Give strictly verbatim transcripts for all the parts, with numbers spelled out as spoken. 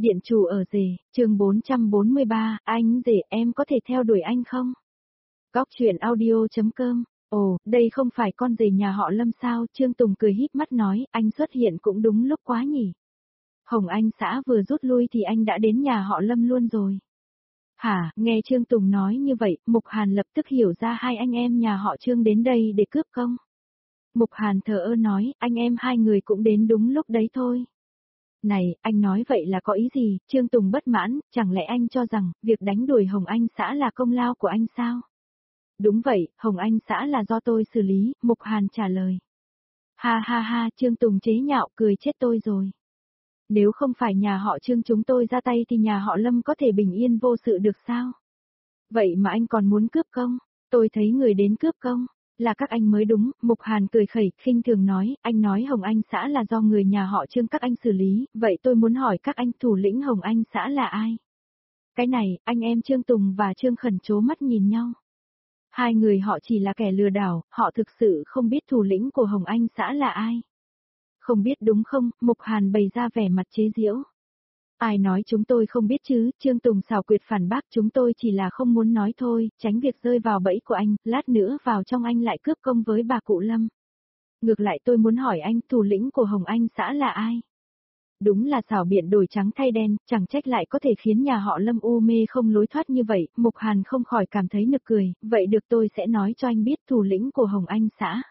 Điện chủ ở rể, chương bốn trăm bốn mươi ba, anh rể em có thể theo đuổi anh không? Góc truyện audio.com. Ồ, đây không phải con rể nhà họ Lâm sao? Trương Tùng cười híp mắt nói, anh xuất hiện cũng đúng lúc quá nhỉ. Hồng Anh xã vừa rút lui thì anh đã đến nhà họ Lâm luôn rồi. Hả, nghe Trương Tùng nói như vậy, Mục Hàn lập tức hiểu ra hai anh em nhà họ Trương đến đây để cướp công. Mục Hàn thờ ơ nói, anh em hai người cũng đến đúng lúc đấy thôi. Này, anh nói vậy là có ý gì? Trương Tùng bất mãn, chẳng lẽ anh cho rằng, việc đánh đuổi Hồng Anh xã là công lao của anh sao? Đúng vậy, Hồng Anh xã là do tôi xử lý, Mục Hàn trả lời. Ha ha ha, Trương Tùng chế nhạo cười chết tôi rồi. Nếu không phải nhà họ Trương chúng tôi ra tay thì nhà họ Lâm có thể bình yên vô sự được sao? Vậy mà anh còn muốn cướp công? Tôi thấy người đến cướp công là các anh mới đúng. Mục Hàn cười khẩy, khinh thường nói, anh nói Hồng Anh xã là do người nhà họ Trương các anh xử lý, vậy tôi muốn hỏi các anh thủ lĩnh Hồng Anh xã là ai? Cái này, anh em Trương Tùng và Trương Khẩn trố mắt nhìn nhau. Hai người họ chỉ là kẻ lừa đảo, họ thực sự không biết thủ lĩnh của Hồng Anh xã là ai. Không biết đúng không? Mục Hàn bày ra vẻ mặt chế giễu. Ai nói chúng tôi không biết chứ? Trương Tùng xảo quyệt phản bác, chúng tôi chỉ là không muốn nói thôi, tránh việc rơi vào bẫy của anh, lát nữa vào trong anh lại cướp công với bà cụ Lâm. Ngược lại tôi muốn hỏi anh, thủ lĩnh của Hồng Anh xã là ai? Đúng là xảo biện đổi trắng thay đen, chẳng trách lại có thể khiến nhà họ Lâm u mê không lối thoát như vậy. Mục Hàn không khỏi cảm thấy nực cười, vậy được tôi sẽ nói cho anh biết thủ lĩnh của Hồng Anh xã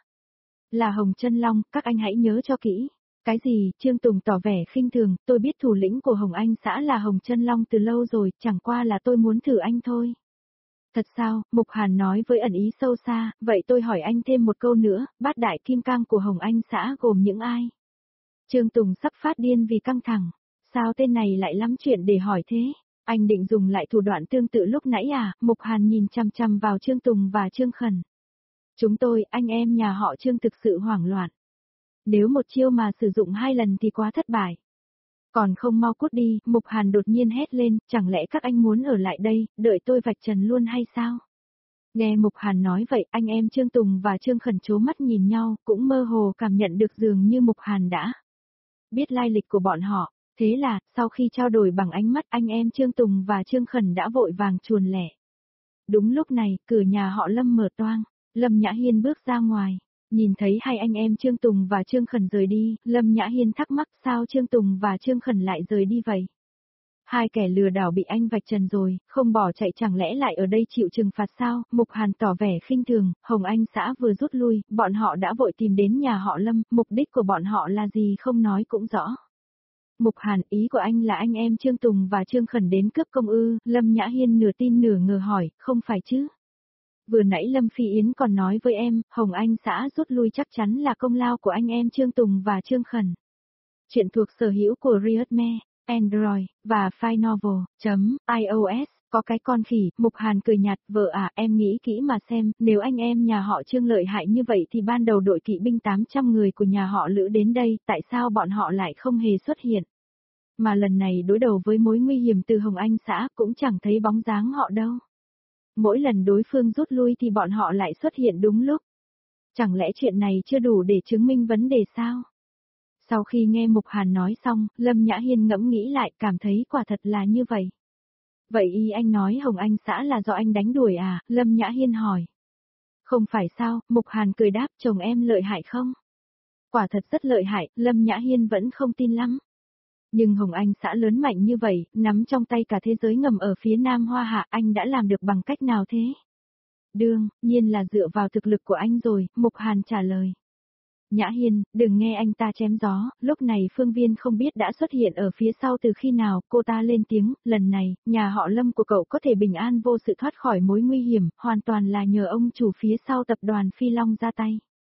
là Hồng Chân Long, các anh hãy nhớ cho kỹ. Cái gì? Trương Tùng tỏ vẻ khinh thường, tôi biết thủ lĩnh của Hồng Anh xã là Hồng Chân Long từ lâu rồi, chẳng qua là tôi muốn thử anh thôi. Thật sao? Mục Hàn nói với ẩn ý sâu xa, vậy tôi hỏi anh thêm một câu nữa, bát đại kim cang của Hồng Anh xã gồm những ai? Trương Tùng sắp phát điên vì căng thẳng. Sao tên này lại lắm chuyện để hỏi thế? Anh định dùng lại thủ đoạn tương tự lúc nãy à? Mục Hàn nhìn chằm chằm vào Trương Tùng và Trương Khẩn. Chúng tôi, anh em nhà họ Trương thực sự hoảng loạn. Nếu một chiêu mà sử dụng hai lần thì quá thất bại. Còn không mau cút đi, Mục Hàn đột nhiên hét lên, chẳng lẽ các anh muốn ở lại đây, đợi tôi vạch trần luôn hay sao? Nghe Mục Hàn nói vậy, anh em Trương Tùng và Trương Khẩn trố mắt nhìn nhau, cũng mơ hồ cảm nhận được dường như Mục Hàn đã biết lai lịch của bọn họ. Thế là, sau khi trao đổi bằng ánh mắt, anh em Trương Tùng và Trương Khẩn đã vội vàng chuồn lẻ. Đúng lúc này, cửa nhà họ Lâm mở toang, Lâm Nhã Hiên bước ra ngoài. Nhìn thấy hai anh em Trương Tùng và Trương Khẩn rời đi, Lâm Nhã Hiên thắc mắc sao Trương Tùng và Trương Khẩn lại rời đi vậy? Hai kẻ lừa đảo bị anh vạch trần rồi, không bỏ chạy chẳng lẽ lại ở đây chịu trừng phạt sao? Mục Hàn tỏ vẻ khinh thường, Hồng Anh xã vừa rút lui, bọn họ đã vội tìm đến nhà họ Lâm, mục đích của bọn họ là gì không nói cũng rõ. Mục Hàn, ý của anh là anh em Trương Tùng và Trương Khẩn đến cướp công ư? Lâm Nhã Hiên nửa tin nửa ngờ hỏi, không phải chứ? Vừa nãy Lâm Phi Yến còn nói với em, Hồng Anh xã rút lui chắc chắn là công lao của anh em Trương Tùng và Trương Khẩn. Chuyện thuộc sở hữu của Riotme, Android, và File Novel, chấm, iOS, có cái con khỉ. Mục Hàn cười nhạt, vợ à, em nghĩ kỹ mà xem, nếu anh em nhà họ Trương lợi hại như vậy thì ban đầu đội kỵ binh tám trăm người của nhà họ Lữ đến đây, tại sao bọn họ lại không hề xuất hiện? Mà lần này đối đầu với mối nguy hiểm từ Hồng Anh xã cũng chẳng thấy bóng dáng họ đâu. Mỗi lần đối phương rút lui thì bọn họ lại xuất hiện đúng lúc. Chẳng lẽ chuyện này chưa đủ để chứng minh vấn đề sao? Sau khi nghe Mục Hàn nói xong, Lâm Nhã Hiên ngẫm nghĩ lại, cảm thấy quả thật là như vậy. Vậy y anh nói Hồng Anh xã là do anh đánh đuổi à? Lâm Nhã Hiên hỏi. Không phải sao? Mục Hàn cười đáp, chồng em lợi hại không? Quả thật rất lợi hại, Lâm Nhã Hiên vẫn không tin lắm. Nhưng Hồng Anh xã lớn mạnh như vậy, nắm trong tay cả thế giới ngầm ở phía Nam Hoa Hạ, anh đã làm được bằng cách nào thế? Đương nhiên là dựa vào thực lực của anh rồi, Mục Hàn trả lời. Nhã Hiên, đừng nghe anh ta chém gió, lúc này Phương Viên không biết đã xuất hiện ở phía sau từ khi nào, cô ta lên tiếng, lần này, nhà họ Lâm của cậu có thể bình an vô sự thoát khỏi mối nguy hiểm, hoàn toàn là nhờ ông chủ phía sau tập đoàn Phi Long ra tay.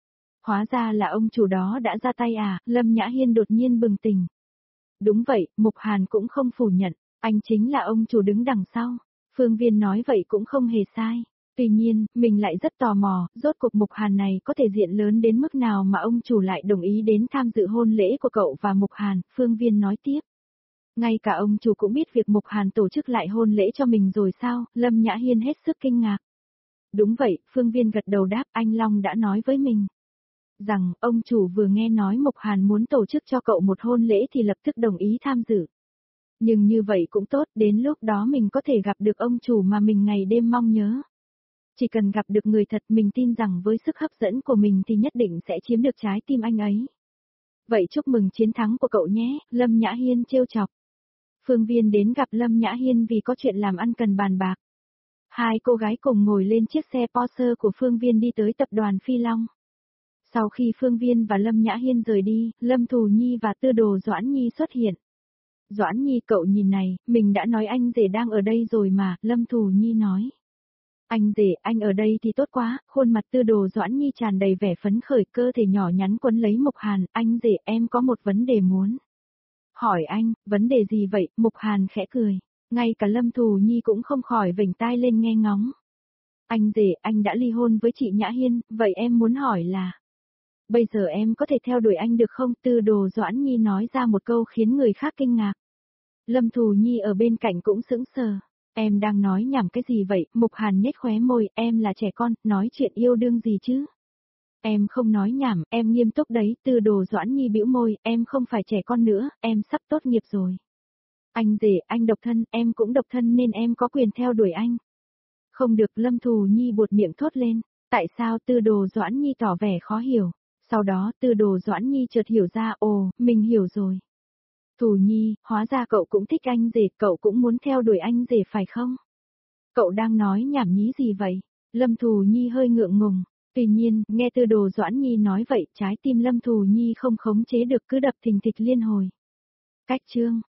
Hóa ra là ông chủ đó đã ra tay à? Lâm Nhã Hiên đột nhiên bừng tỉnh. Đúng vậy, Mục Hàn cũng không phủ nhận, anh chính là ông chủ đứng đằng sau. Phương Viên nói vậy cũng không hề sai. Tuy nhiên, mình lại rất tò mò, rốt cuộc Mục Hàn này có thể diện lớn đến mức nào mà ông chủ lại đồng ý đến tham dự hôn lễ của cậu và Mục Hàn, Phương Viên nói tiếp. Ngay cả ông chủ cũng biết việc Mục Hàn tổ chức lại hôn lễ cho mình rồi sao? Lâm Nhã Hiên hết sức kinh ngạc. Đúng vậy, Phương Viên gật đầu đáp, anh Long đã nói với mình rằng, ông chủ vừa nghe nói Mục Hàn muốn tổ chức cho cậu một hôn lễ thì lập tức đồng ý tham dự. Nhưng như vậy cũng tốt, đến lúc đó mình có thể gặp được ông chủ mà mình ngày đêm mong nhớ. Chỉ cần gặp được người thật mình tin rằng với sức hấp dẫn của mình thì nhất định sẽ chiếm được trái tim anh ấy. Vậy chúc mừng chiến thắng của cậu nhé, Lâm Nhã Hiên trêu chọc. Phương Viên đến gặp Lâm Nhã Hiên vì có chuyện làm ăn cần bàn bạc. Hai cô gái cùng ngồi lên chiếc xe Porsche của Phương Viên đi tới tập đoàn Phi Long. Sau khi Phương Viên và Lâm Nhã Hiên rời đi, Lâm Thù Nhi và Tư Đồ Doãn Nhi xuất hiện. Doãn Nhi cậu nhìn này, mình đã nói anh rể đang ở đây rồi mà, Lâm Thù Nhi nói. Anh rể, anh ở đây thì tốt quá, khuôn mặt Tư Đồ Doãn Nhi tràn đầy vẻ phấn khởi, cơ thể nhỏ nhắn quấn lấy Mục Hàn, anh rể em có một vấn đề muốn. Hỏi anh, vấn đề gì vậy, Mục Hàn khẽ cười, ngay cả Lâm Thù Nhi cũng không khỏi vểnh tai lên nghe ngóng. Anh rể, anh đã ly hôn với chị Nhã Hiên, vậy em muốn hỏi là, bây giờ em có thể theo đuổi anh được không? Tư Đồ Doãn Nhi nói ra một câu khiến người khác kinh ngạc. Lâm Thù Nhi ở bên cạnh cũng sững sờ. Em đang nói nhảm cái gì vậy? Mục Hàn nhếch khóe môi, em là trẻ con, nói chuyện yêu đương gì chứ? Em không nói nhảm, em nghiêm túc đấy. Tư Đồ Doãn Nhi bĩu môi, em không phải trẻ con nữa, em sắp tốt nghiệp rồi. Anh rể, anh độc thân, em cũng độc thân nên em có quyền theo đuổi anh. Không được, Lâm Thù Nhi buột miệng thốt lên. Tại sao? Tư Đồ Doãn Nhi tỏ vẻ khó hiểu. Sau đó Tư Đồ Doãn Nhi chợt hiểu ra, ồ, mình hiểu rồi. Thù Nhi, hóa ra cậu cũng thích anh rể, cậu cũng muốn theo đuổi anh rể phải không? Cậu đang nói nhảm nhí gì vậy? Lâm Thù Nhi hơi ngượng ngùng. Tuy nhiên, nghe Tư Đồ Doãn Nhi nói vậy, trái tim Lâm Thù Nhi không khống chế được cứ đập thình thịch liên hồi. Cách chương